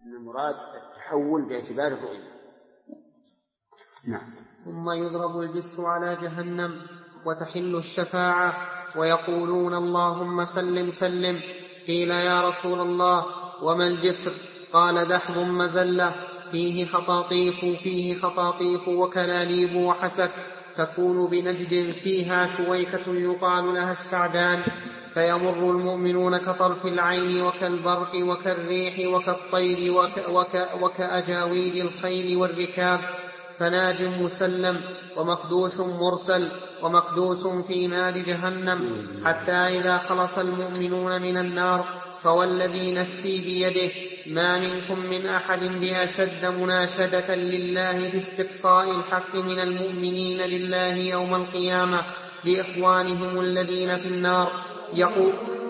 إن المراد التحول باعتبار الرؤية. نعم. ثم يضرب الجسر على جهنم وتحل الشفاعة ويقولون اللهم سلم سلم. قيل يا رسول الله وما الجسر؟ قال دحض مزلة فيه خطاطيف وكلاليب وحسك، تكون بنجد فيها شويكة يقال لها السعدان، فيمر المؤمنون كطرف العين وكالبرق وكالريح وكالطير وكأجاويد الخيل والركاب، فناج مسلم ومخدوش مرسل ومقدوس في نار جهنم، حتى إذا خلص المؤمنون من النار فوالذي نفسي بيده ما منكم من أحد بأشد مناشدة لله باستقصاء الحق من المؤمنين لله يوم القيامة لإخوانهم الذين في النار. يقول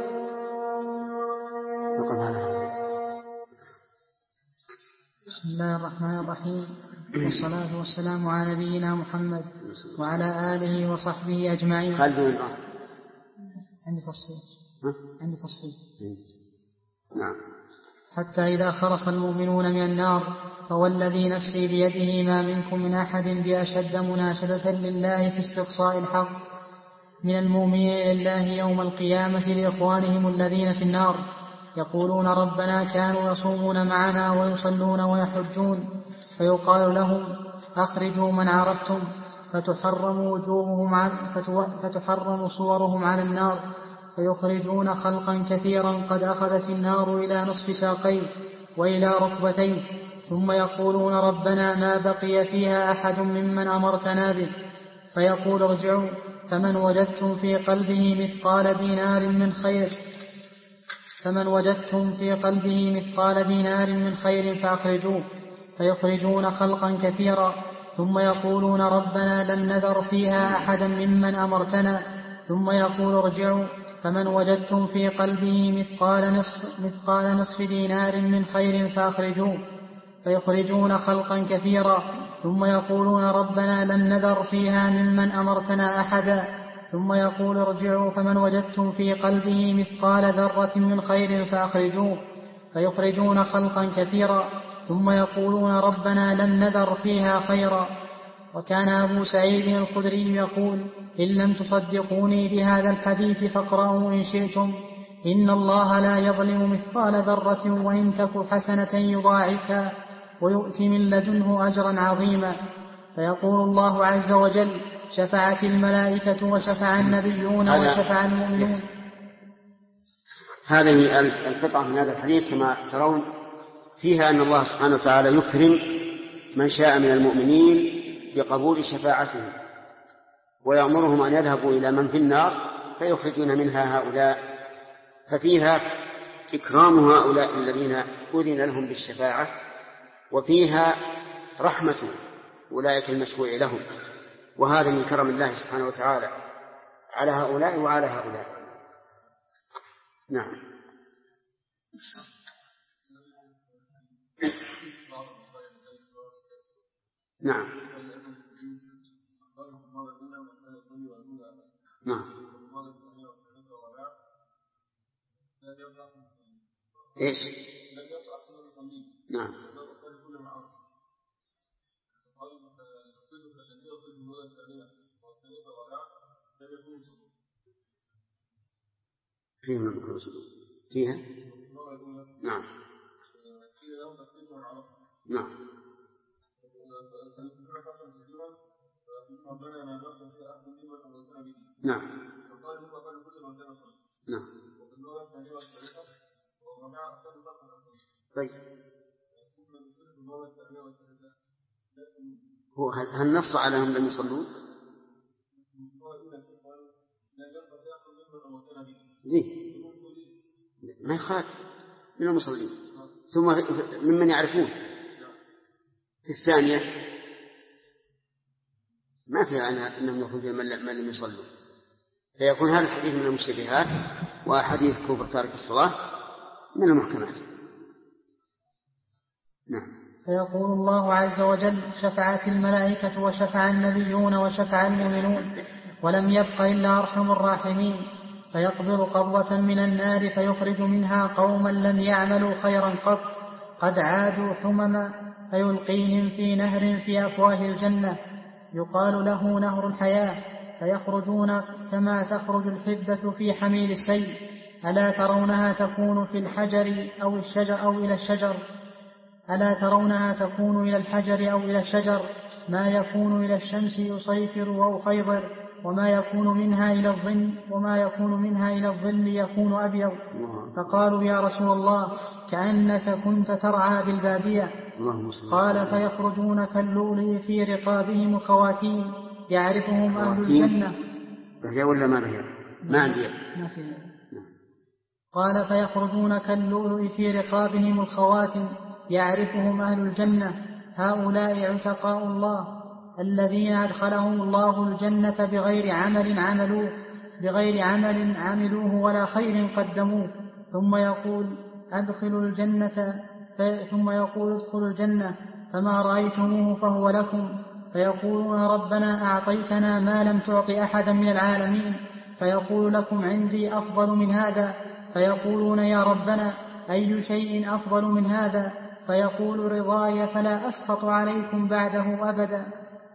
بسم الله الرحمن الرحيم، والصلاة والسلام على نبينا محمد وعلى آله وصحبه أجمعين. عندي تصحيح. نعم. حتى إذا خلص المؤمنون من النار فوالذي نفسي بيده ما منكم من أحد بأشد مناشدة لله في استقصاء الحق من المؤمنين لله يوم القيامة لإخوانهم الذين في النار، يقولون ربنا كانوا يصومون معنا ويصلون ويحجون، فيقال لهم أخرجوا من عرفتم، فتحرم صورهم على النار، فيخرجون خلقا كثيرا قد أخذت النار إلى نصف ساقين وإلى ركبتين، ثم يقولون ربنا ما بقي فيها أحد ممن أمرتنا به، فيقول ارجعوا فمن وجدتم في قلبه مثقال دينار من خير فأخرجوه، فيخرجون خلقا كثيرا، ثم يقولون ربنا لم نذر فيها أحدا ممن أمرتنا، ثم يقول ارجعوا فمن وجدتم في قلبه مثقال نصف دينار من خير فأخرجوه، فيخرجون خلقا كثيرا، ثم يقولون ربنا لم نذر فيها ممن أمرتنا أحدا، ثم يقول ارجعوا فمن وجدتم في قلبه مثقال ذرة من خير فأخرجوه، فيخرجون خلقا كثيرا، ثم يقولون ربنا لم نذر فيها خيرا. وكان أبو سعيد الخدري يقول إن لم تصدقوني بهذا الحديث فاقرأوا إن شئتم، إن الله لا يظلم مثقال ذرة وإن تك حسنة يضاعفها ويؤتي من لدنه أجرا عظيما. فيقول الله عز وجل شفعت الملائكة وشفع النبيون وشفع المؤمنون. هذه القطعة من هذا الحديث كما ترون فيها أن الله سبحانه وتعالى يكرم من شاء من المؤمنين بقبول شفاعته، ويأمرهم أن يذهبوا إلى من في النار فيخرجون منها هؤلاء، ففيها إكرام هؤلاء الذين أذن لهم بالشفاعة، وفيها رحمة أولئك المشفوع لهم، وهذا من كرم الله سبحانه وتعالى على هؤلاء وعلى هؤلاء. نعم. نعم. نعم. إيش؟ نعم. فيها نعم. نعم. نعم. نعم. طيب هو هل نص على أنهم لم يصلون؟ زين ما يخالف من المصلين، ثم ممن يعرفون. في الثانية ما في أنهم يخرجون من لم يصلوا، فيكون هذا الحديث من المشتبهات، وحديث كفر تارك الصلاة من المحكمات. نعم. فيقول الله عز وجل شفعت الملائكة وشفع النبيون وشفع المؤمنون ولم يبق إلا أرحم الراحمين، فيقبض قبضة من النار فيخرج منها قوما لم يعملوا خيرا قط، قد عادوا حمما فيلقيهم في نهر في أفواه الجنة يقال له نهر الحياة، فيخرجون كما تخرج الحبة في حميل السيل. ألا ترونها تكون في الحجر أو الشجر أو إلى الشجر ألا ترونها تكون إلى الحجر أو إلى الشجر ما يكون إلى الشمس يصيفر وأخيضر وما يكون منها إلى الظل يكون أبيض. فقالوا يا رسول الله كأنك كنت ترعى بالبادية. قال فيخرجون كاللؤلؤ في رقابهم الخواتيم يعرفهم أهل الجنة. بهي ولا ما بهي؟ ما عندي. قال فيخرجون كاللؤلؤ في رقابهم الخواتم يعرفهم أهل الجنة. هؤلاء عتقاء الله الذين أدخلهم الله الجنة بغير عمل عملوه ولا خير قدموه. ثم يقول ادخلوا الجنة فما رأيتموه فهو لكم. فيقولون ربنا أعطيتنا ما لم تعط أحدا من العالمين. فيقول لكم عندي أفضل من هذا. فيقولون يا ربنا أي شيء أفضل من هذا؟ فيقول رضاي فلا أسخط عليكم بعده أبدا.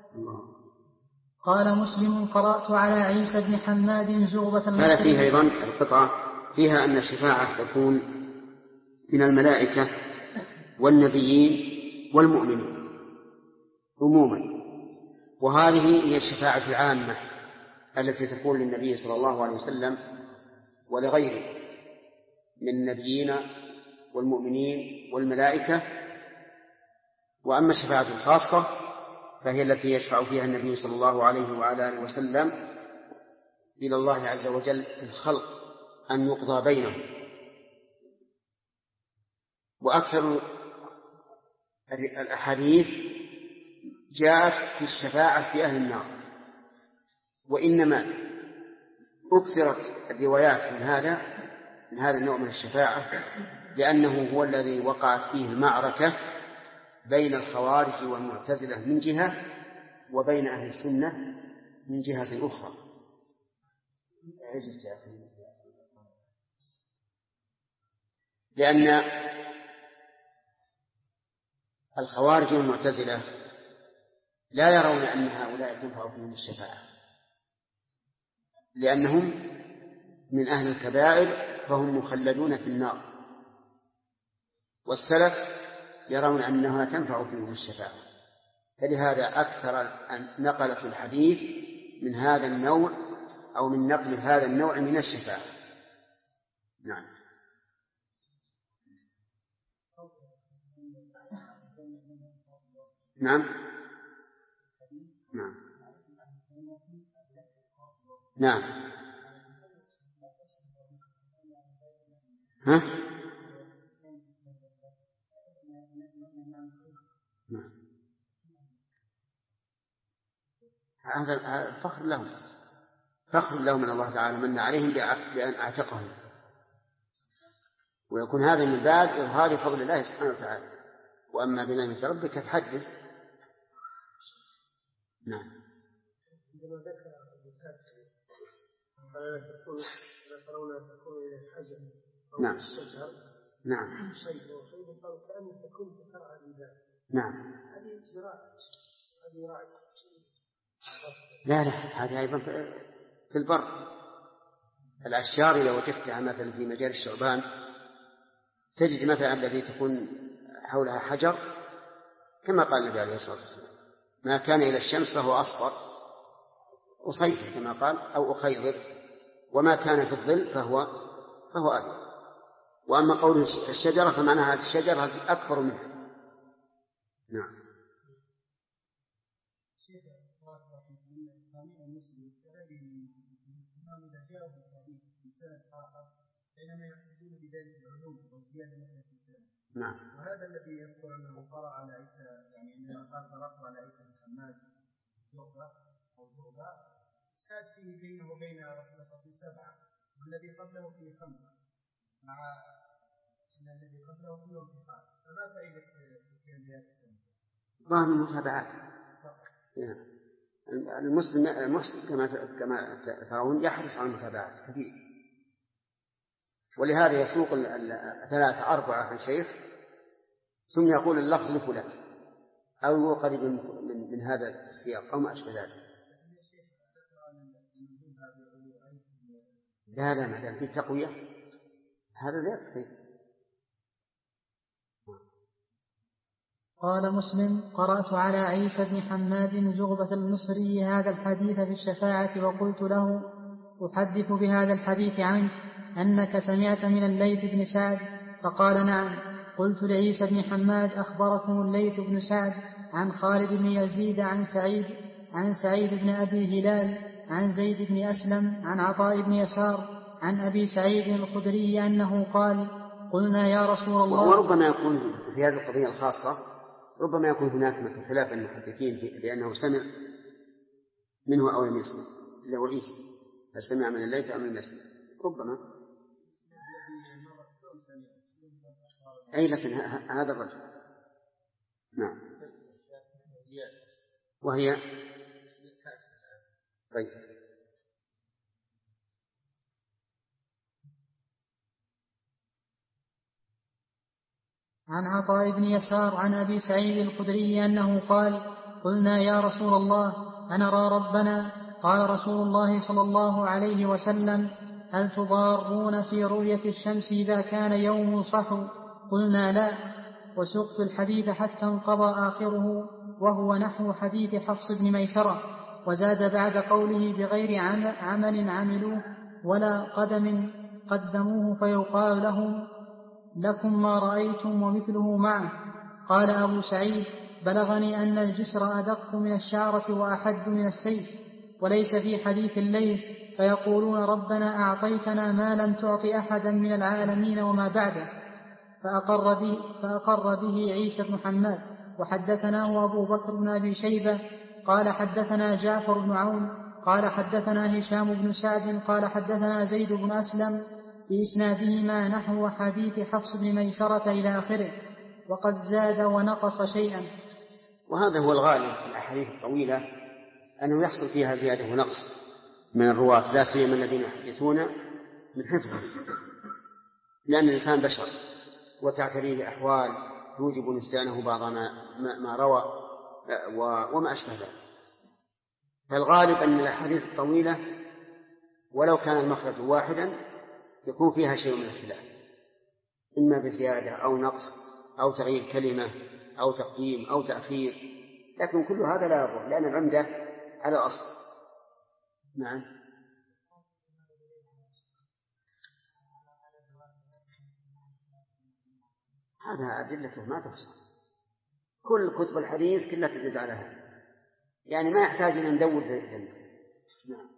قال مسلم قرأت على عيسى بن حماد زغبة المصري. هذا فيه أيضا القطعة فيها أن الشفاعة تكون من الملائكة والنبيين والمؤمنين عموما، وهذه هي الشفاعة العامة التي تكون للنبي صلى الله عليه وسلم ولغيره من النبيين والمؤمنين والملائكة. وأما الشفاعة الخاصة فهي التي يشفع فيها النبي صلى الله عليه وعلى آله وسلم إلى الله عز وجل في الخلق أن يقضى بينهم. وأكثر الأحاديث جاءت في الشفاعة في أهل النار، وإنما أكثرت الروايات من هذا النوع من الشفاعة لأنه هو الذي وقعت فيه المعركة بين الخوارج والمعتزلة من جهة وبين أهل السنة من جهة أخرى. لأن الخوارج والمعتزلة لا يرون أن هؤلاء تنفع فيهم الشفاعة لأنهم من أهل الكبائر فهم مخلدون في النار، والسلف يرون أنها تنفع فيهم الشفاعة، فلهذا أكثر أن نقلت الحديث من هذا النوع أو من نقل هذا النوع من الشفاعة. نعم. نعم. نعم. نعم. ها؟ نعم. هذا فخر لهم من الله تعالى من عليهم بأن أعتقهم، ويكون هذا من باب إظهار فضل الله سبحانه وتعالى. وأما بنعمة ربك فحدث. نعم. عندما ذكر قال تكون إلى الحجر أو الشجر. نعم. شيء قال كأنك كنت ترعى بذلك. نعم. هذه زراعة هذه رعي. لا هذه أيضا في البر. الأشجار إذا وجدتها مثلا في مجال الشعبان تجد مثلا الذي تكون حولها حجر كما قال النبي عليه الصلاة والسلام ما كان إلى الشمس فهو أصفر أصيفر كما قال أو أخيضر، وما كان في الظل فهو أبيض. وأما قول الشجرة فمعناها هذه الشجرة أكبر منها. نعم. نعم. وهذا الذي يذكر أنه قرأ على عيسى يعني أنه قرأ على عيسى بن حماد زغبة استاد فيه بينه وبين رسول الله 7 والذي قبله فيه 5 مع أن الذي قبله فيه انتقال، فما فائدة الكلمات السنة؟ ظاهر المتابعات. المسلم كما ترون يحرص على المتابعات كثير، ولهذا يسوق 3-4 عن شيخ ثم يقول اللفظ لفلان أو قريب من هذا السياق أو ما أشبه ذلك. لا ما دام في تقوية هذا لا يكفي. قال مسلم: قرأت على عيسى بن حماد زغبة المصري هذا الحديث في الشفاعة وقلت له: أحدث بهذا الحديث عنك أنك سمعت من الليث بن سعد؟ فقال: نعم. قلت لعيسى بن حماد: أخبركم الليث بن سعد عن خالد بن يزيد عن سعيد بن أبي هلال عن زيد بن أسلم عن عطاء بن يسار عن أبي سعيد الخدري أنه قال: قلنا يا رسول الله. وربما يكون في هذه القضية الخاصة ربما يكون هناك مثل خلاف المحدثين بأنه سمع منه أو لم يسمع، اللي هو عيسى، هل سمع من الليث أم لم يسمع؟ ربما. أي لكن هذا الرجل. نعم. وهي طيب. عن عطاء بن يسار عن أبي سعيد الخدري أنه قال: قلنا يا رسول الله أنرى ربنا؟ قال رسول الله صلى الله عليه وسلم: هل تضارون في رؤية الشمس إذا كان يوم صحو؟ قلنا لا. وسقت الحديث حتى انقضى آخره وهو نحو حديث حفص بن ميسرة، وزاد بعد قوله: بغير عمل عملوه ولا قدم قدموه فيقال لهم: لكم ما رأيتم ومثله معه. قال أبو سعيد: بلغني أن الجسر أدق من الشعرة وأحد من السيف، وليس في حديث الليل فيقولون: ربنا أعطيتنا ما لم تعط أحدا من العالمين وما بعده. فأقر به عيسى بن حماد. وحدثناه أبو بكر بن أبي شيبة قال حدثنا جعفر بن عون قال حدثنا هشام بن سعد قال حدثنا زيد بن أسلم بإسنادهما نحو حديث حفص بن ميسرة إلى آخره، وقد زاد ونقص شيئا. وهذا هو الغالب في الأحاديث الطويلة، أنه يحصل فيها زيادة ونقص من الرواة، لا سيما الذين يحدثون من حفظهم، لأن الإنسان بشر وتعتريه أحوال توجب نسيانه بعض ما روى وما أشبه ذلك. فالغالب أن الأحاديث الطويلة ولو كان المخرج واحدا يكون فيها شيء من الخلاف، إما بزيادة أو نقص أو تغيير كلمة أو تقديم أو تأخير، لكن كل هذا لا يضر لأن العمدة على الأصل. نعم. هذا أدلته ما تفصل، كل كتب الحديث كلها تدل على هذا، يعني ما يحتاج أن ندور في الجنة. نعم.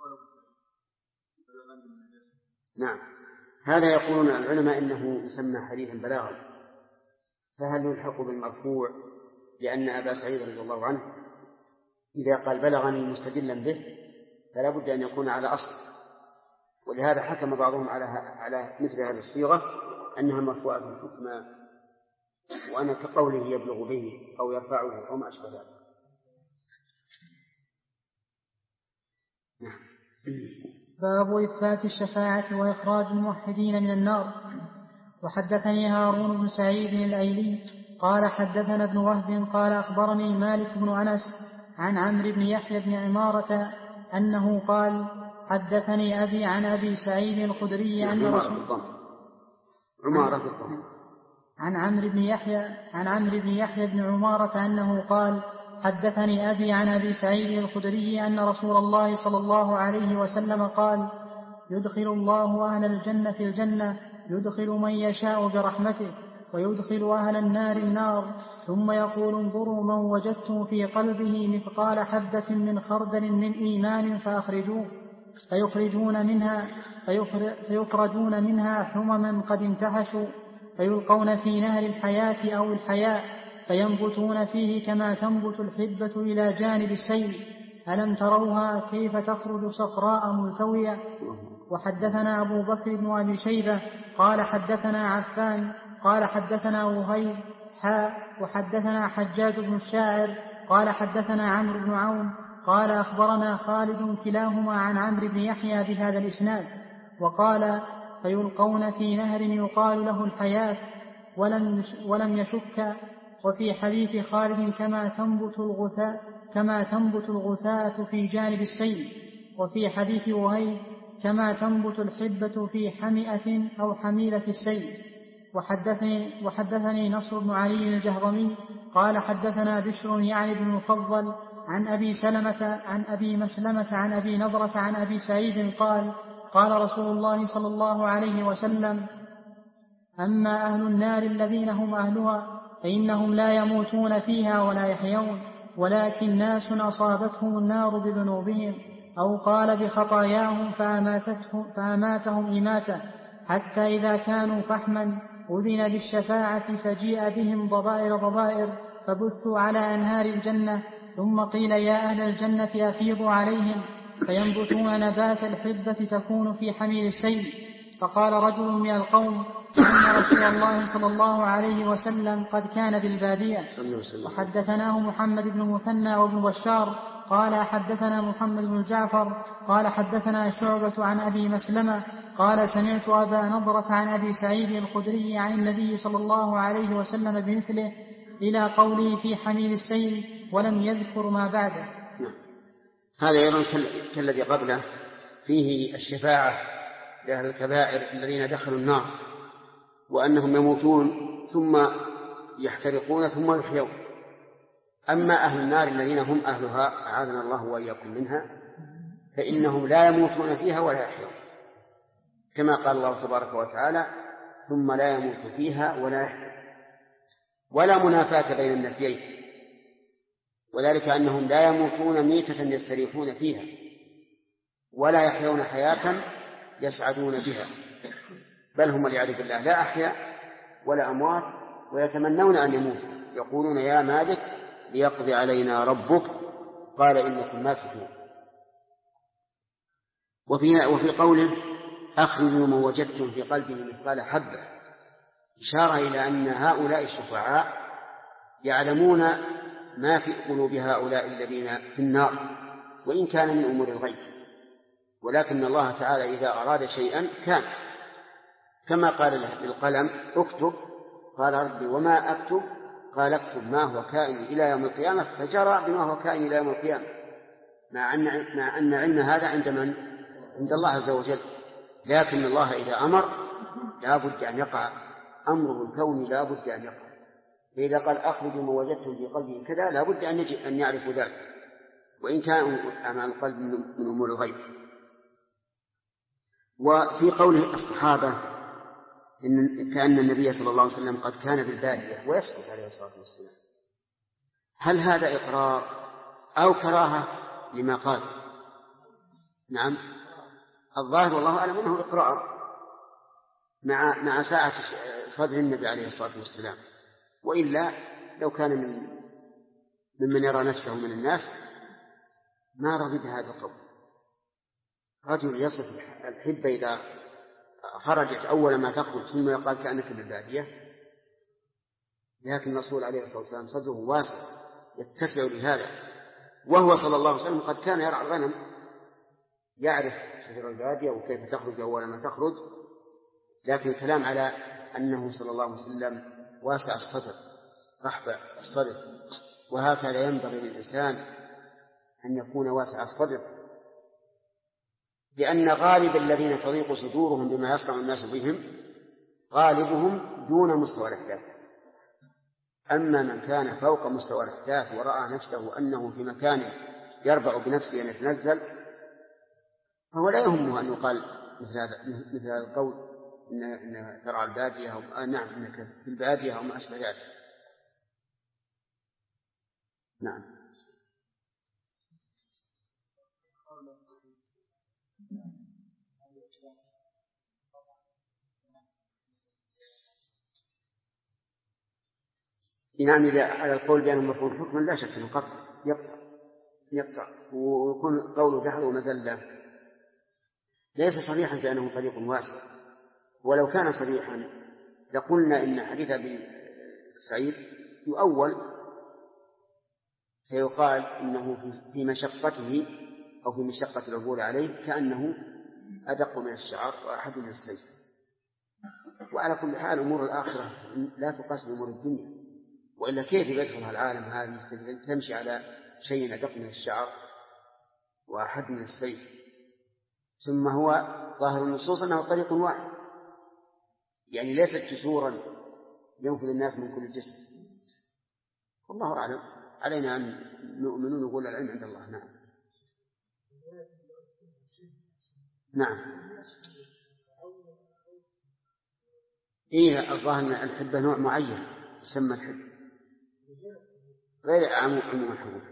نعم. هذا يقولون العلماء إنه يسمى حديثا بلاغا، فهل يلحق بالمرفوع؟ لأن أبا سعيد رضي الله عنه إذا قال بلغني مستدلا به فلا بد أن يكون على أصل، ولهذا حكم بعضهم على مثل هذه الصيغة أنها مرفوعة حكما، وأنا كقوله يبلغ به أو يرفعه أو ما أشبه ذلك. باب إثبات الشفاعة وإخراج الموحدين من النار. وحدثني هارون بن سعيد الأيلي قال حدثنا ابن وهب قال أخبرني مالك بن أنس عن عمرو بن يحيى بن عمارة أنه قال حدثني أبي عن أبي سعيد الخدري أن عن عمرو بن يحيى بن عمارة أنه قال حدثني أبي عن أبي سعيد الخدري أن رسول الله صلى الله عليه وسلم قال يدخل الله أهل الجنة الجنة يدخل من يشاء برحمته ويدخل أهل النار النار، ثم يقول انظروا من وجدتم في قلبه مثقال حبة من خردل من إيمان فأخرجوه، فيخرجون منها حمما قد امتحشوا فيلقون في نهر الحياة أو الحياء فينبتون فيه كما تنبت الحبة إلى جانب السيل، ألم تروها كيف تخرج صفراء ملتوية. وحدثنا أبو بكر بن أبي شيبة قال حدثنا عفان قال حدثنا وهيب وحدثنا حجاج بن الشاعر قال حدثنا عمرو بن عون قال أخبرنا خالد كلاهما عن عمرو بن يحيى بهذا الإسناد. وقال فيلقون في نهر يقال له الحياة ولم يشك. وفي حديث خالد كما تنبت الغثاء في جانب السيل. وفي حديث وهيب كما تنبت الحبة في حمئة أو حميلة السيل. وحدثني نصر بن علي الجهضمي قال حدثنا بشر يعني بن المفضل عن أبي مسلمة عن أبي نضرة عن أبي سعيد قال قال رسول الله صلى الله عليه وسلم: أما أهل النار الذين هم أهلها فإنهم لا يموتون فيها ولا يحيون، ولكن ناس أصابتهم النار بذنوبهم، أو قال بخطاياهم فأماتهم إماتة، حتى إذا كانوا فحما أذن بالشفاعة فجيء بهم ضبائر فبثوا على أنهار الجنة، ثم قيل يا أهل الجنة أفيضوا عليهم فينبتون نبات الحبة تكون في حميل السيل. فقال رجل من القوم: أن رسول الله صلى الله عليه وسلم قد كان بالبادية. وحدثناه محمد بن مثنى وابن بشار قال حدثنا محمد بن جعفر قال حدثنا شعبة عن أبي مسلمة قال سمعت أبا نضرة عن أبي سعيد الخدري عن النبي صلى الله عليه وسلم بمثله إلى قوله في حميل السيل، ولم يذكر ما بعده. هذا أيضا كالذي قبله فيه الشفاعة لأهل الكبائر الذين دخلوا النار وأنهم يموتون ثم يحترقون ثم يحيون. أما أهل النار الذين هم أهلها أعاذنا الله وإياكم منها فإنهم لا يموتون فيها ولا يحيون، كما قال الله تبارك وتعالى: ثم لا يموت فيها ولا يحيون. ولا منافاة بين النفيين، وذلك أنهم لا يموتون ميتة يستريحون فيها ولا يحيون حياة يسعدون بها، بل هم والعياذ بالله لا أحياء ولا أموات، ويتمنون أن يموتوا، يقولون يا مالك ليقضي علينا ربك قال إنكم ماكثون. وفي قوله أخرجوا من وجدتم في قلبه مثقال حبة إشارة إلى أن هؤلاء الشفعاء يعلمون ما في قلوب هؤلاء الذين في النار، وإن كان من أمور الغيب، ولكن الله تعالى إذا أراد شيئا كان، كما قال للقلم اكتب قال ربي وما أكتب قال اكتب ما هو كائن إلى يوم القيامة، فجرى بما هو كائن إلى يوم القيامة، مع أن علم هذا عند من؟ عند الله عز وجل. لكن الله إذا أمر لا بد أن يقع أمره الكوني، لا بد أن يقع. فإذا قال أخرجوا ما وجدتم في قلبه كذا لا بد أن يعرفوا ذلك، وإن كان أعمال القلب من أمور الغيب. وفي قوله الصحابة إن كأن النبي صلى الله عليه وسلم قد كان بالبادية ويسكت عليه الصلاة والسلام، هل هذا إقرار أو كراهة لما قال؟ نعم، الظاهر والله أعلم أنه إقرار مع ساعة صدر النبي عليه الصلاة والسلام، وإلا لو كان ممن يرى نفسه من الناس ما رضي بهذا القول. رجل يصف الحبة إذا خرجت أول ما تخرج ثم يقال كأنك بالبادية، لكن الرسول عليه الصلاة والسلام صدره واسع يتسع لهذا، وهو صلى الله عليه وسلم قد كان يرعى الغنم، يعرف شجر البادية وكيف تخرج أول ما تخرج، لكن الكلام على أنه صلى الله عليه وسلم واسع الصدر رحب الصدر، وهكذا ينبغي للإنسان أن يكون واسع الصدر، لأن غالب الذين تضيق صدورهم بما يصنع الناس بهم غالبهم دون مستوى الأحداث. أما من كان فوق مستوى الأحداث ورأى نفسه أنه في مكان يربع بنفسه أن يتنزل، فهو لا يهمه أن يقال مثل هذا القول إن ترعى البادية نعم إنك في البادية أو ما أشبه ذلك. نعم. نعم، إذا على القول بأنه مفهوم حكما لا شك أنه قطع يقطع ويكون قوله دهر ومزلة ليس صريحا في أنه طريق واسع، ولو كان صريحا لقلنا إن حديث أبي سعيد يؤول، فيقال إنه في مشقته أو في مشقة العبور عليه كأنه أدق من الشعر وأحد من السيف. وعلى كل حال أمور الآخرة لا تقاس بأمور الدنيا، وإلا كيف يدخلها العالم هذه تمشي على شيء أدق من الشعر وأحد من السيف، ثم هو ظاهر النصوص أنه طريق واحد، يعني ليست جسورا ينفذ الناس من كل جسم. والله أعلم، علينا أن نؤمن ونقول العلم عند الله. نعم. نعم. إيه، الظاهر أن الحبة نوع معين يسمى الحب غير عموم الحبوب.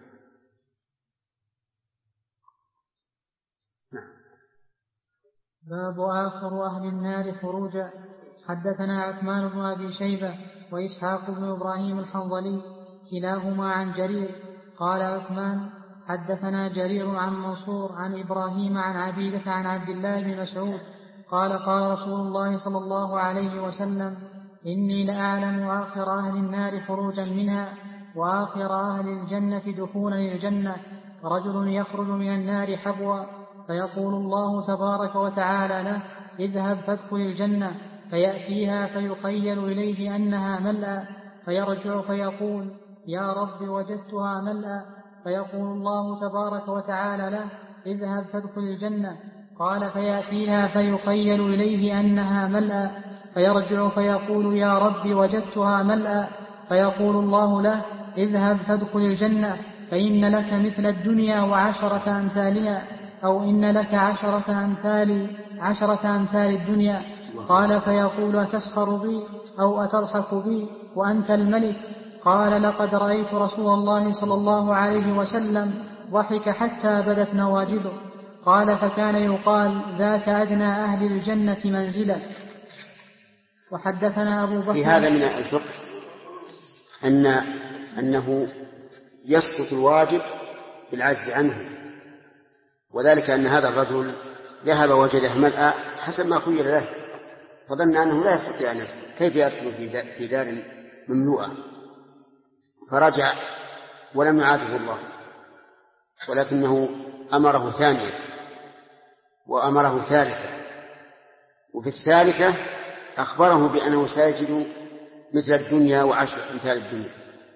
نعم. باب آخر أهل النار خروجا. حدثنا عثمان بن أبي شيبة وإسحاق بن إبراهيم الحنظلي كلاهما عن جرير. قال عثمان حدثنا جرير عن منصور عن إبراهيم عن عبيدة عن عبد الله بن مسعود قال قال رسول الله صلى الله عليه وسلم إني لأعلم آخر أهل النار خروجا منها وآخر أهل الجنة دخولا الجنة. رجل يخرج من النار حبوا فيقول الله تبارك وتعالى له اذهب فادخل الجنة، فيأتيها فيخيل إليه أنها ملأى، فيرجع فيقول يا رب وجدتها ملأى، فيقول الله تبارك وتعالى له اذهب فادخل الجنة. قال فيأتيها فيخيل إليه أنها ملأى، فيرجع فيقول يا رب وجدتها ملأى، فيقول الله له اذهب فادخل الجنة، فإن لك مثل الدنيا وعشرة أمثالها، أو إن لك عشرة أمثال الدنيا. قال فيقول أتسخر بي أو أتضحك بي وأنت الملك؟ قال لقد رأيت رسول الله صلى الله عليه وسلم ضحك حتى بدت نواجذه. قال فكان يقال ذاك أدنى أهل الجنة منزلة. وحدثنا أبو بكر. في هذا من الفقه أنه يسقط الواجب بالعجز عنه، وذلك أن هذا الرجل ذهب وجده ملأ حسب ما خير له، فظن أنه لا يستطيع أن يدخل، كيف يدخل في دار مملوءة؟ فرجع ولم يعاتبه الله، ولكنه أمره ثانية وأمره ثالثة، وفي الثالثة أخبره بأنه سيجد مثل الدنيا وعشر أمثال الدنيا.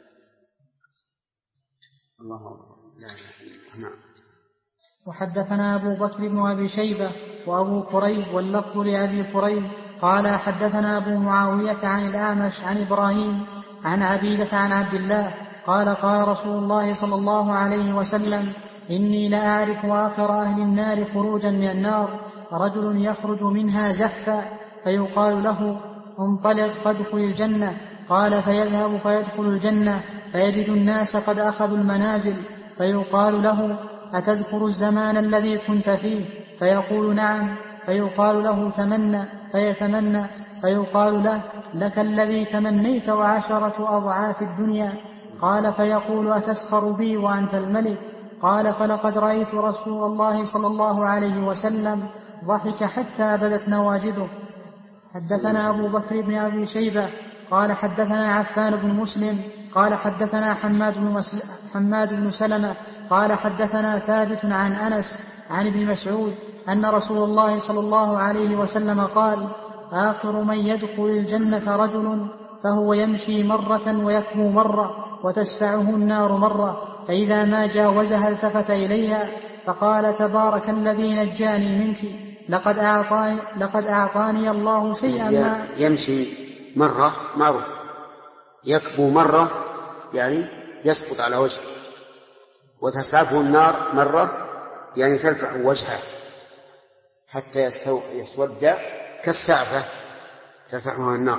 الله أكبر. نعم. وحدثنا أبو بكر بن أبي شيبة وأبو كريب واللفظ لأبي كريب قال حدثنا أبو معاوية عن الأعمش عن إبراهيم عن عبيدة عن عبد الله قال قال رسول الله صلى الله عليه وسلم إني لأعرف آخر أهل النار خروجا من النار رجل يخرج منها زحفا فيقال له انطلق فادخل الجنة. قال فيذهب فيدخل الجنة فيجد الناس قد أخذوا المنازل، فيقال له أتذكر الزمان الذي كنت فيه؟ فيقول نعم. فيقال له تمنى، فيتمنى، فيقال له لك الذي تمنيت وعشرة أضعاف الدنيا. قال فيقول أتسخر بي وأنت الملك؟ قال فلقد رأيت رسول الله صلى الله عليه وسلم ضحك حتى بدت نواجذه. حدثنا أبو بكر بن أبي شيبة قال حدثنا عفان بن مسلم قال حدثنا حماد بن سلمة قال حدثنا ثابت عن أنس عن ابن مسعود أن رسول الله صلى الله عليه وسلم قال آخر من يدخل الجنة رجل فهو يمشي مرة ويكبو مرة وتسفعه النار مرة، فإذا ما جاوزها التفت إليها فقال تبارك الذي نجاني منك لقد أعطاني الله شيئا ما. يمشي مرة معروف، يكبو مرة يعني يسقط على وجهه، وتسعفه النار مرة يعني ترفع وجهه حتى يسود كالسعفة ترفعها النار.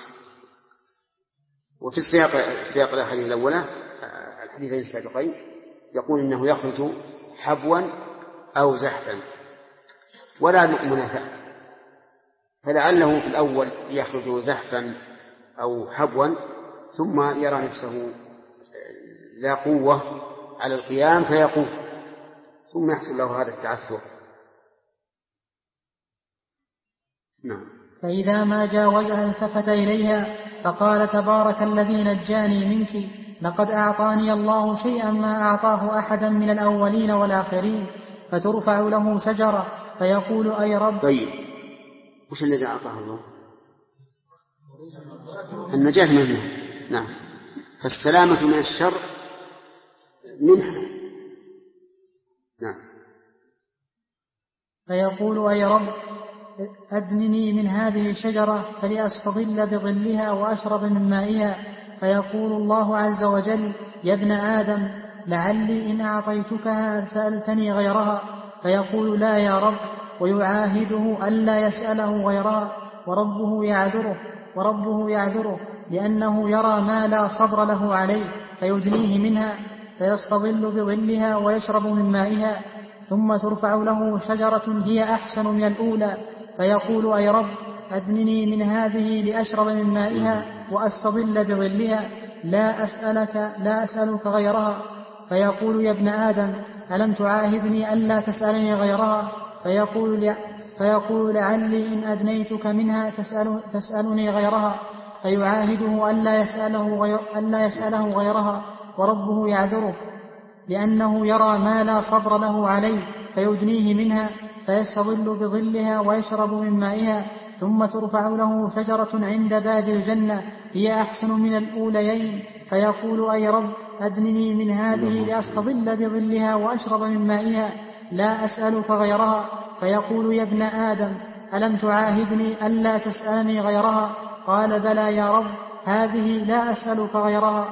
وفي السياق الحديث الأولى الحديثين السابقين يقول إنه يخرج حبوا أو زحفا ولا منافاة، فلعله في الأول يخرج زحفا أو حبوا ثم يرى نفسه ذا قوة على القيام فيقوم، ثم يحصل له هذا التعثر. نعم. فإذا ما جاوزها التفت إليها فقال تبارك الذي نجاني منك لقد أعطاني الله شيئا ما أعطاه أحدا من الأولين والآخرين، فترفع له شجرة فيقول أي رب. طيب وش الذي أعطاه الله؟ النجاة منه. نعم. فالسلامة من الشر منها. نعم. فيقول أي رب أدنني من هذه الشجرة فلأستظل بظلها وأشرب من مائها. فيقول الله عز وجل يا ابن آدم لعلي إن أعطيتكها سألتني غيرها. فيقول لا يا رب، ويعاهده ألا يسأله غيرها. وربه يعذره لأنه يرى ما لا صبر له عليه فيدنيه منها فيستظل بظلها ويشرب من مائها. ثم ترفع له شجرة هي أحسن من الأولى فيقول أي رب أدنني من هذه لأشرب من مائها وأستظل بظلها لا أسألك غيرها. فيقول يا ابن آدم ألم تعاهدني ألا تسألني غيرها؟ فيقول لعلي إن أدنيتك منها تسألني غيرها. فيعاهده ألا يسأله غيرها. وربه يعذره لأنه يرى ما لا صبر له عليه فيدنيه منها فيستظل بظلها ويشرب من مائها. ثم ترفع له شجرة عند باب الجنة هي أحسن من الأوليين فيقول أي رب أدنني من هذه لأستظل بظلها وأشرب من مائها لا أسألك غيرها. فيقول يا ابن آدم ألم تعاهدني ألا تسألني غيرها؟ قال بلى يا رب هذه لا أسألك غيرها.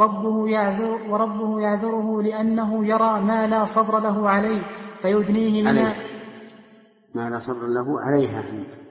وربه يعذره لأنه يرى ما لا صبر له عليه فيدنيه منها. ما لا صبر له عليها.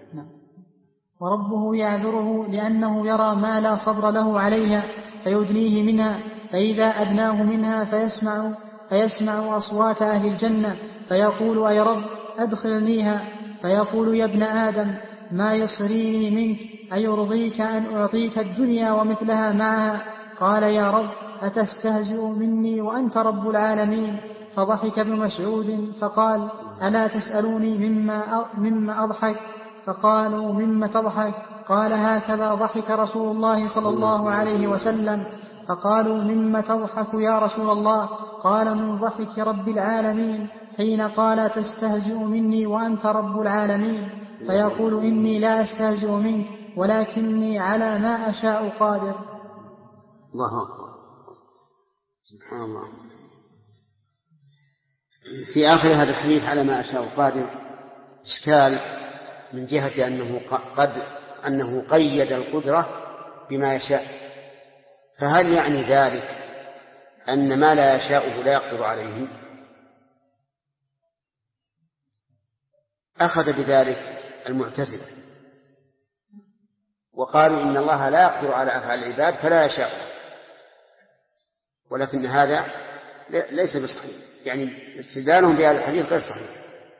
وربه يعذره لأنه يرى ما لا صبر له عليها فيدنيه منها. فإذا أدناه منها فيسمع أصوات أهل الجنة فيقول أي رب أدخلنيها. فيقول يا ابن آدم ما يصريني منك أيرضيك أن أعطيك الدنيا ومثلها معها؟ قال يا رب أتستهزئ مني وأنت رب العالمين؟ فضحك ابن مسعود فقال ألا تسألوني مما أضحك؟ فقالوا مما تضحك؟ قال هكذا ضحك رسول الله صلى الله عليه وسلم. فقالوا مما تضحك يا رسول الله؟ قال من ضحك رب العالمين حين قال تستهزئ مني وأنت رب العالمين. فيقول إني لا أستهزئ منك ولكني على ما أشاء قادر. الله أكبر. سبحان الله. في آخر هذا الحديث على ما أشاء قادر إشكال من جهة أنه قيد القدرة بما يشاء. فهل يعني ذلك أن ما لا يشاءه لا يقدر عليه؟ أخذ بذلك المعتزلة وقالوا إن الله لا يقدر على أفعال العباد فلا يشاء، ولكن هذا ليس بصحيح، يعني استدلالهم بهذا الحديث غير صحيح،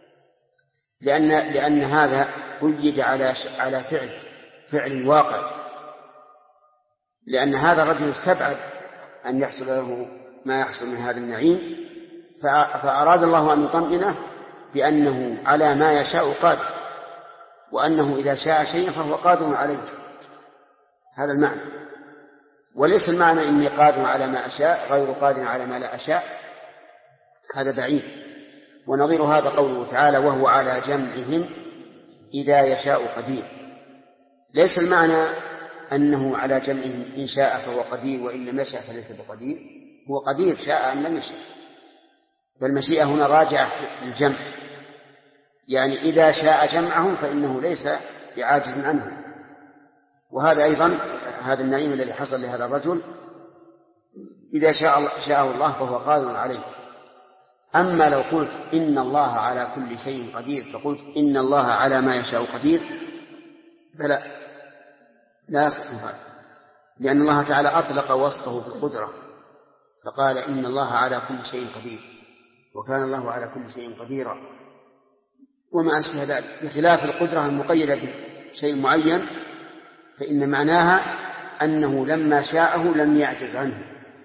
لأن هذا قيد على فعل الواقع، لأن هذا الرجل استبعد أن يحصل له ما يحصل من هذا النعيم، فأراد الله أن يطمئنه بأنه على ما يشاء قادر، وأنه إذا شاء شيئا فهو قادر عليه. هذا المعنى، وليس المعنى إني قادر على ما أشاء غير قادر على ما لا أشاء، هذا بعيد. ونظير هذا قوله تعالى وهو على جمعهم إذا يشاء قدير. ليس المعنى أنه على جمعهم إن شاء فهو قدير وإن لم يشاء فليس بقدير، هو قدير شاء أم لم يشاء، فالمشيئة هنا راجعة للجمع، يعني إذا شاء جمعهم فإنه ليس بعاجز عنه. وهذا أيضا هذا النعيم الذي حصل لهذا الرجل إذا شاءه الله فهو قادر عليه. أما لو قلت إن الله على كل شيء قدير فقلت إن الله على ما يشاء قدير فلا يصح هذا، لأن الله تعالى أطلق وصفه بالقدرة فقال إن الله على كل شيء قدير، وكان الله على كل شيء قديرا وما أشبه ذلك، بخلاف القدرة المقيدة بشيء معين فإن معناها أنه لما شاءه لم يعجز عنه.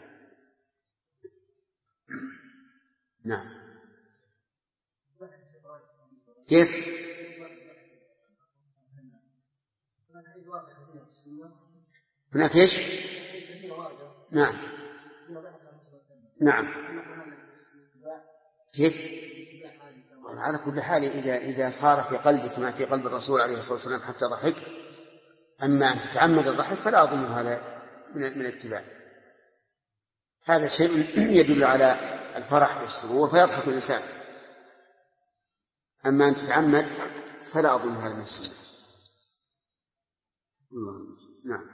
نعم. كيف؟ هناك إيش؟ نعم نعم. كيف؟ على كل حال إذا صار في قلبك ما في قلب الرسول عليه الصلاة والسلام حتى ضحكت أما أن تتعمد الضحك فلا أظن هذا من الاتباع. هذا شيء يدل على الفرح والسرور فيضحك الإنسان. أما أن تتعمد فلا أظن هذا من السنة. نعم.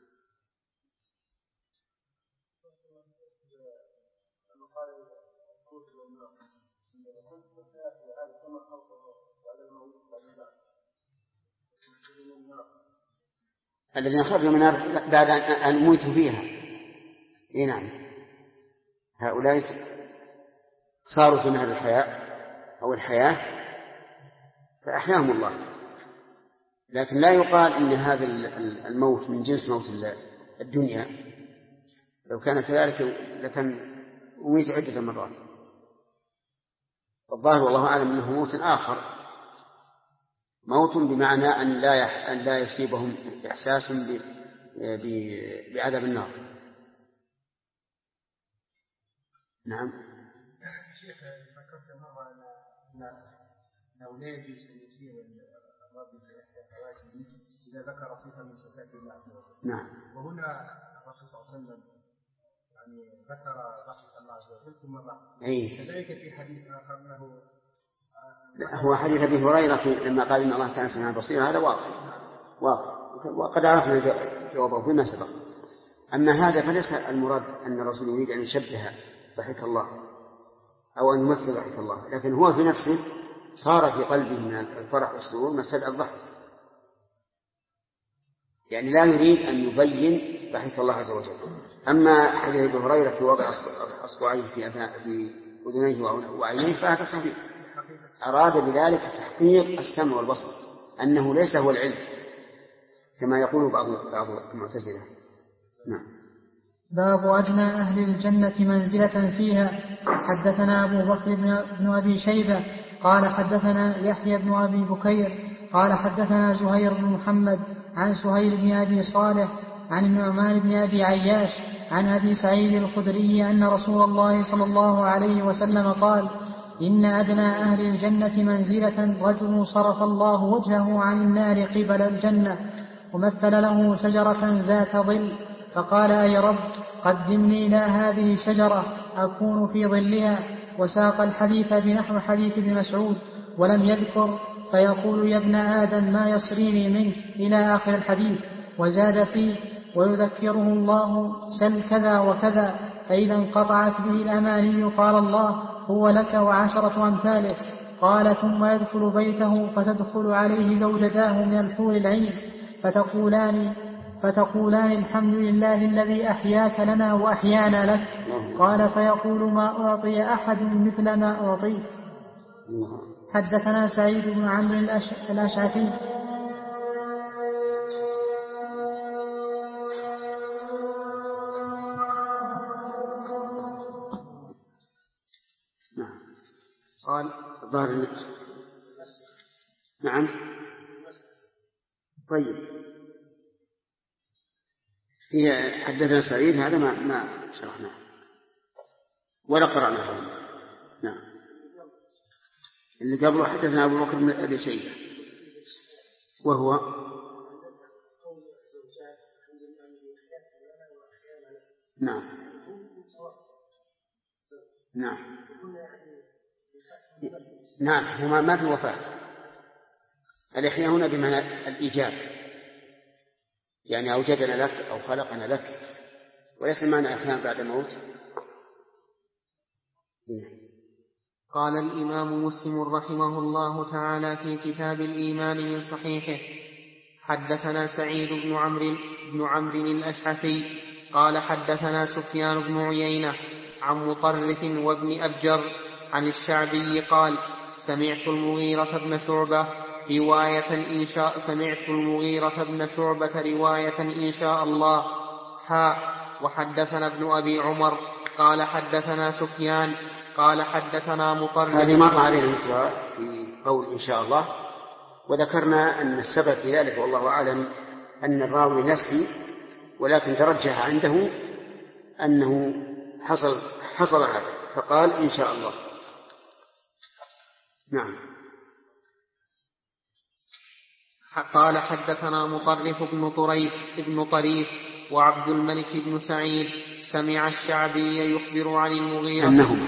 الذين خرجوا من النار بعد أن موتوا فيها. إيه نعم، هؤلاء صاروا في نهر الحياة أو الحياة فأحياهم الله، لكن لا يقال إن هذا الموت من جنس موت الدنيا. لو كان كذلك لكان أميت عدة مرات. الظاهر والله أعلم أنه موت آخر، موت بمعنى أن لا يصيبهم إحساس بعذاب النار. نعم. شيخ ذكرت مرة أن لا يجوز أن يصير الرب في حواسه إذا ذكر صفة من صفات الله عز وجل. نعم. وهنا الرسول صلى الله عليه وسلم يعني ذكر رحمة الله عز وجل ثم كذلك في حديث آخر له هو حديث أبي هريرة لما قال إن الله كان سميعا بصيرا، هذا واضح وقد عرفنا جوابه فيما سبق. أما هذا فليس المراد أن الرسول يريد أن يشبه ضحك الله أو أن يمثل ضحك الله، لكن هو في نفسه صار في قلبه من الفرح والسرور مسألة الضحك، يعني لا يريد أن يبين ضحك الله عز وجل. أما حديث أبي هريرة في وضع أصبعيه في أذنيه وعينيه فهذا صحيح، أراد بذلك تحقيق السمع والبصر، أنه ليس هو العلم كما يقول بعض المعتزلة. نعم. باب أدنى أهل الجنة منزلة فيها. حدثنا أبو بكر بن أبي شيبة قال حدثنا يحيى بن أبي بكير قال حدثنا زهير بن محمد عن سهيل بن أبي صالح عن النعمان بن أبي عياش عن أبي سعيد الخدري أن رسول الله صلى الله عليه وسلم قال: إن أدنى أهل الجنة منزلة رجل صرف الله وجهه عن النار قبل الجنة ومثل له شجرة ذات ظل فقال: أي رب قدمني إلى هذه الشجرة أكون في ظلها، وساق الحديث بنحو حديث ابن مسعود ولم يذكر، فيقول: يا ابن آدم ما يصريني منك إلى آخر الحديث، وزاد فيه: ويذكره الله سل كذا وكذا، فإذا انقطعت به الأماني قال الله: هو لك وعشرة أمثاله. قال: ثم يدخل بيته فتدخل عليه زوجتاه من الحور العين فتقولان الحمد لله الذي أحياك لنا وأحيانا لك. قال: فيقول: ما أعطي أحد مثل ما أعطيت. حدثنا سعيد بن عمرو الأشعثي قال ظاهر. نعم. طيب، فيها حدثنا سعيد، هذا ما شرحناه ولا قرأناه. نعم. اللي قبله حدثنا أبو بكر بن أبي شيبة وهو نعم هما ما في وفاة. الإحياء هنا بمعنى الإيجاد، يعني أوجدنا لك أو خلقنا لك، وليس معنى إحياء بعد موت. قال الإمام مسلم رحمه الله تعالى في كتاب الإيمان من صحيحه: حدثنا سعيد بن عمرو الأشعثي قال حدثنا سفيان بن عيينة عن مطرف وابن أبجر عن الشعبي قال: سمعت المغيرة بن شعبة رواية إن شاء الله. وحدثنا ابن أبي عمر قال حدثنا سفيان قال حدثنا مطرف. هذه مرة علينا مثل في قول إن شاء الله، وذكرنا أن السبب في ذلك والله أعلم أن الراوي نسي، ولكن ترجح عنده أنه حصل هذا فقال إن شاء الله. نعم. قال حدثنا مطرف بن طريف وعبد الملك بن سعيد سمع الشعبي يخبر عن المغيرة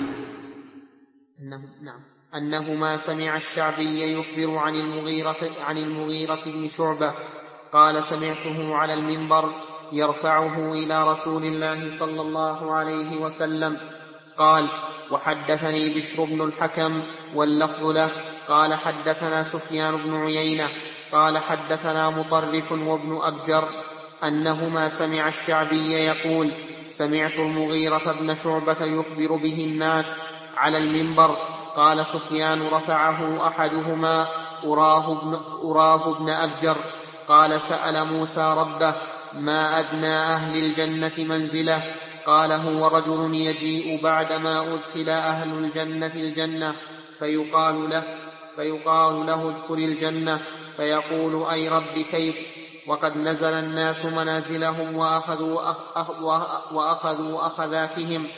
أنهما سمع الشعبي يخبر عن المغيرة بن شعبة قال سمعته على المنبر يرفعه إلى رسول الله صلى الله عليه وسلم قال وحدثني بشر بن الحكم واللفظ له قال حدثنا سفيان بن عيينة قال حدثنا مطرف وابن أبجر أنهما سمع الشعبي يقول سمعت المغيرة بن شعبة يخبر به الناس على المنبر. قال سفيان رفعه أحدهما أراه ابن أبجر قال سأل موسى ربه ما أدنى أهل الجنة منزله قال هو رجل يجيء بعدما أدخل أهل الجنة الجنة فيقال له ادخل الجنة فيقول أي رب كيف وقد نزل الناس منازلهم وأخذوا أخذاتهم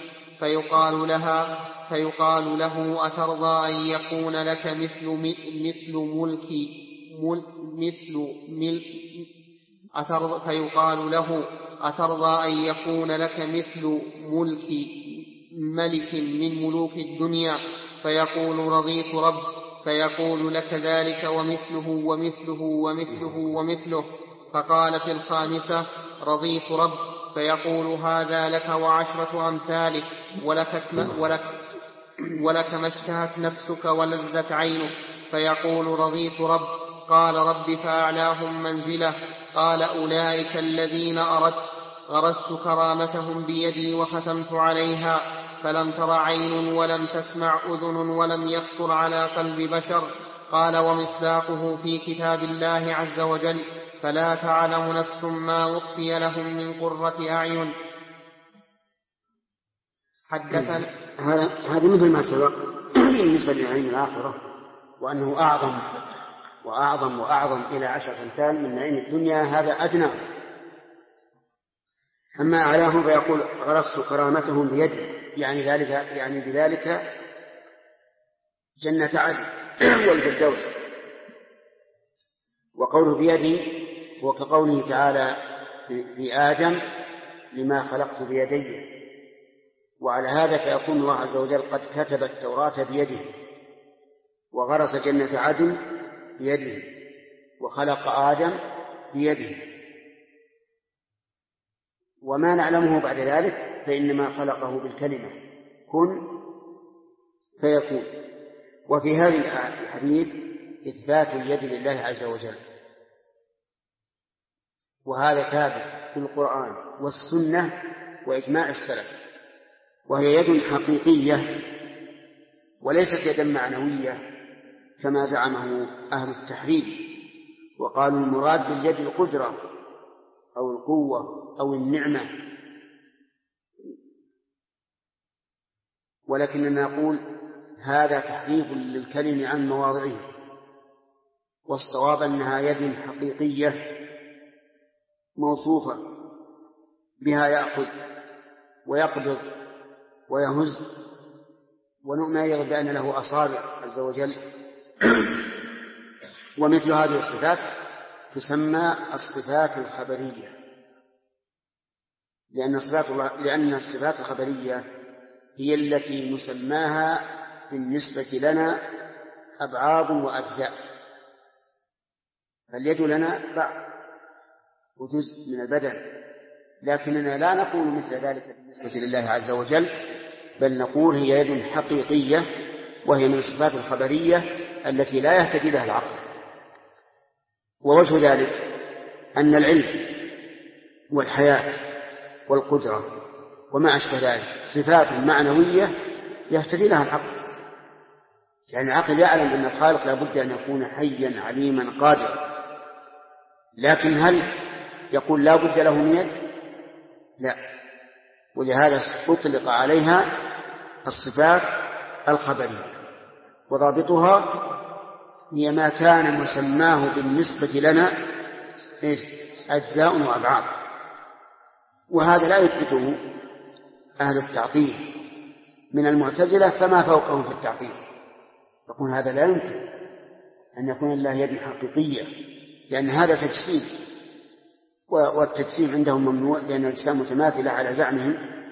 فيقال له أترضى أن يكون لك مثل ملك ملك من ملوك الدنيا فيقول رضيت رب فيقول لك ذلك ومثله ومثله ومثله ومثله فقال في الخامسة رضيت رب فيقول هذا لك وعشرة أمثالك ولك ما اشتهت نفسك ولذت عينك فيقول رضيت رب قال رب فأعلاهم منزله قال أولئك الذين أردت غرست كرامتهم بيدي وختمت عليها فلم تر عين ولم تسمع أذن ولم يخطر على قلب بشر. قال ومصداقه في كتاب الله عز وجل فلا تعلم نفس ما أخفي لهم من قرة أعين. حدثنا هذا مثل ما سبق بالنسبة لنعيم الآخرة وأنه أعظم إلى 10 أمثال من نعيم الدنيا هذا أدنى. أما أعلاهم فيقول غرست كرامتهم بيدي يعني بذلك جنة عدن والفردوس. وقوله بيدي هو كقوله تعالى في آدم لما خلقت بيدي. وعلى هذا فيكون الله عز وجل قد كتب التوراة بيده وغرس جنة عدن بيده وخلق آدم بيده. وما نعلمه بعد ذلك فإنما خلقه بالكلمة كن فيكون. وفي هذا الحديث إثبات اليد لله عز وجل وهذا ثابت في القرآن والسنة وإجماع السلف وهي يد حقيقية وليست يدا معنوية كما زعمه أهل التحريف وقالوا المراد باليد القدرة أو القوة أو النعمة. ولكننا نقول هذا تحريف للكلم عن مواضعه والصواب أنها يد حقيقية موصوفة بها يأخذ ويقبض ويهز ونؤمن بأن له أصابع عز وجل. ومثل هذه الصفات تسمى الصفات الخبرية لأن الصفات الخبرية هي التي نسماها بالنسبة لنا أبعاض وأجزاء. فاليد لنا بعض وجزء من البدن لكننا لا نقول مثل ذلك بالنسبة لله عز وجل بل نقول هي يد حقيقية وهي من الصفات الخبرية التي لا يهتدي لها العقل. ووجه ذلك أن العلم والحياة والقدرة وما أشبه ذلك صفات معنوية يهتدي لها العقل. يعني العقل يعلم أن الخالق لا بد أن يكون حيا عليما قادرا لكن هل يقول لا بد له من يد؟ لا. ولهذا أطلق عليها الصفات الخبرية وضابطها هي ما كان مسماه بالنسبة لنا أجزاء وأبعاد. وهذا لا يثبته أهل التعطيل من المعتزلة فما فوقهم في التعطيل يقول هذا لا يمكن أن يكون الله يد حقيقية لأن هذا تجسيم، والتجسيم عندهم ممنوع لأن الأجسام متماثلة على زعمهم.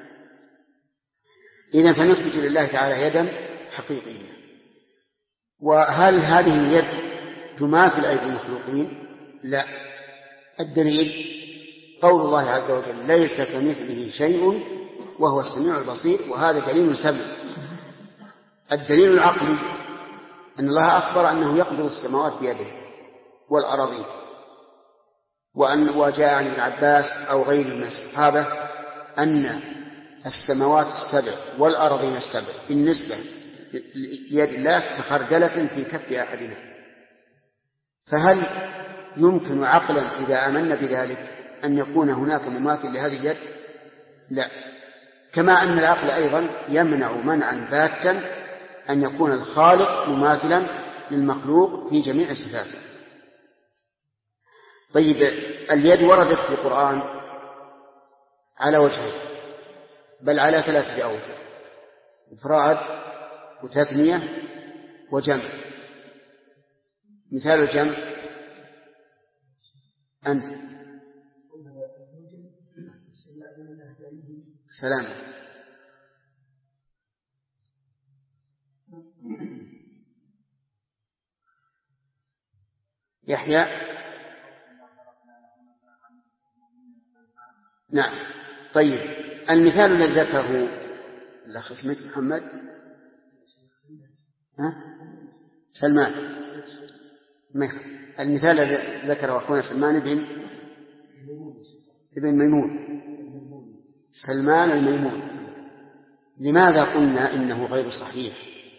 إذن فنثبت لله تعالى يدا حقيقية. وهل هذه اليد تماثل أيدي المخلوقين؟ لا. الدليل قول الله عز وجل ليس كمثله شيء وهو السميع البصير، وهذا دليل سمع. الدليل العقلي أن الله أخبر أنه يقبض السماوات بيده والأراضين، وجاء عن ابن عباس أو غيره من الصحابة أن السماوات السبع والأراضين السبع بالنسبة ليد الله كخردلة في كف أحدنا. فهل يمكن عقلا إذا آمنا بذلك أن يكون هناك مماثل لهذه اليد؟ لا. كما أن العقل أيضا يمنع منعا باتا أن يكون الخالق مماثلا للمخلوق في جميع صفاته. طيب، اليد وردت في القرآن على وجهين، بل على 3 أوجه: إفراد وتثنية وجمع. مثال الجمع أنت سلام. يحيى. نعم. طيب، المثال الذي ذكره الأخ اسمك محمد سلمان، المثال الذي ذكره أخونا سلمان ابن ميمون، سلمان الميمون، لماذا قلنا إنه غير صحيح؟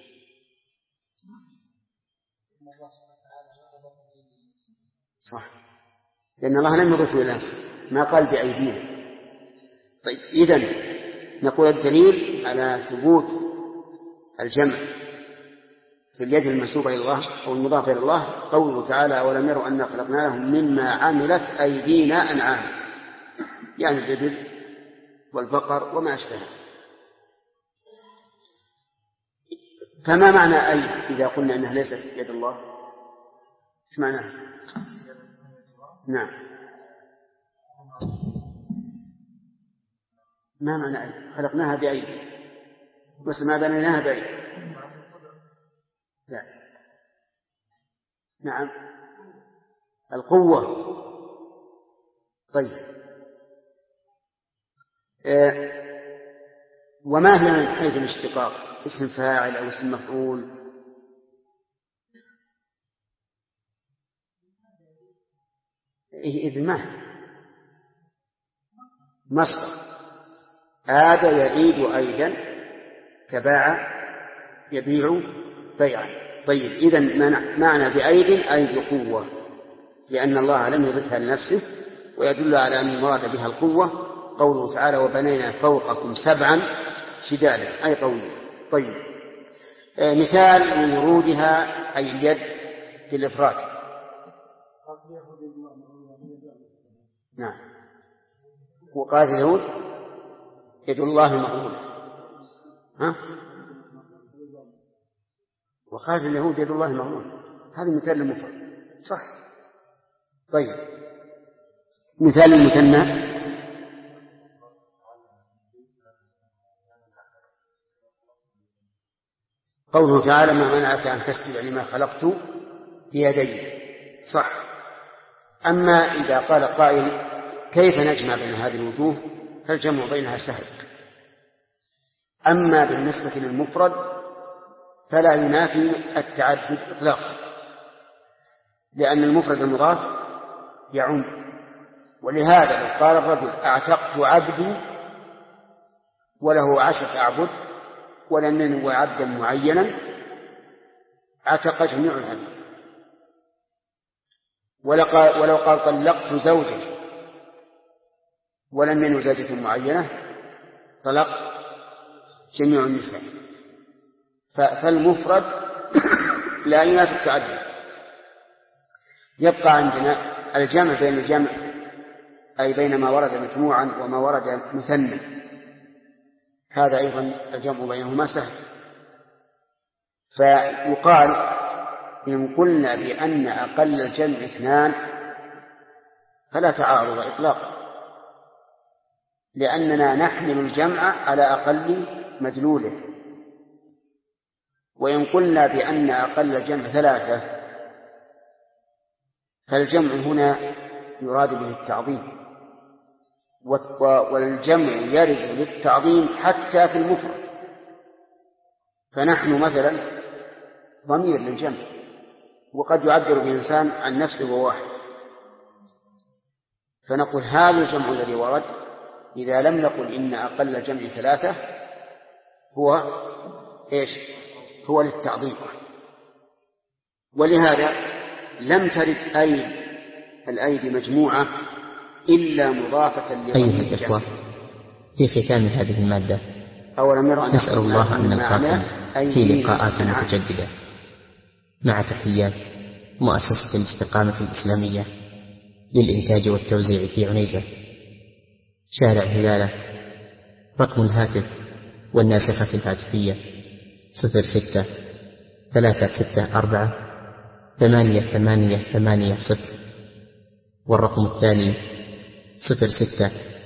صح، لأن الله لم يضفه إلى نفسه، ما قال بأيدينا. طيب، إذن نقول الدليل على ثبوت الجمع في اليد المنسوبة إلى الله أو المضافة إلى الله قوله تعالى: أولم يروا أنا خلقنا لهم مما عملت أيدينا أنعاما، يعني الإبل والبقر وما أشبهه. فما معنى أيد إذا قلنا أنها ليست يد الله؟ ايش معناها؟ نعم، ما معنى أيد؟ خلقناها بأيدي بس ما بنيناها بأيدي. لا. نعم، القوة. طيب، وما هي من حيث الاشتقاق؟ اسم فاعل أو اسم مفعول؟ إذن ما مصدر. آد يعيد أيضا كباع يبيع بيعا. طيب، إذن معنى بأيد أي بقوة، لأن الله لم يضفها لنفسه، ويدل على أن المراد بها القوة قوله تعالى: وبنينا فوقكم 7 شدادا، أي قوية. طيب، مثال من ورودها أي اليد في الإفراد. نعم، وقالت اليهود يد الله مغلولة. وقالت اليهود يد الله مغلولة، هذا مثال للمفرد. صح. طيب، مثال المثنى. قوله تعالى: ما منعك أن تسجد لما خلقت بيدي. صح. أما إذا قال قائل: كيف نجمع بين هذه الوجوه؟ فالجمع بينها سهل. أما بالنسبة للمفرد فلا ينافي التعدد إطلاقا، لأن المفرد المضاف يعم. ولهذا لو قال الرجل: أعتقت عبدي وله 10 أعبد ولم ينوي عبدا معينا، اعتق جميع العبيد. ولو قال: طلقت زوجتي ولم ينوي زوجة معينة، طلق جميع النساء. فالمفرد لا ينافي التعدد. يبقى عندنا الجمع بين الجمع، أي بين ما ورد مجموعا وما ورد مثنى، هذا أيضا الجمع بينهما سهل. فيقال: إن قلنا بأن أقل الجمع 2 فلا تعارض إطلاقا، لأننا نحمل الجمع على أقل مدلوله. وإن قلنا بأن أقل الجمع 3 فالجمع هنا يراد به التعظيم، والجمع يرد للتعظيم حتى في المفرد. فنحن مثلا ضمير للجمع، وقد يعبر بإنسان عن نفسه وواحد، فنقول هذا الجمع الذي ورد إذا لم نقل إن أقل الجمع 3 هو إيش؟ هو للتعظيم. ولهذا لم ترد الأيدي مجموعة إلا مضافة أيها الإخوة، في ختام هذه المادة نسأل الله أن نلقاكم في لقاءات متجددة، مع تحيات مؤسسة الاستقامة الإسلامية للإنتاج والتوزيع في عنيزة، شارع هلالة. رقم الهاتف والناسخة الهاتفية 06-364-8880، والرقم الثاني 06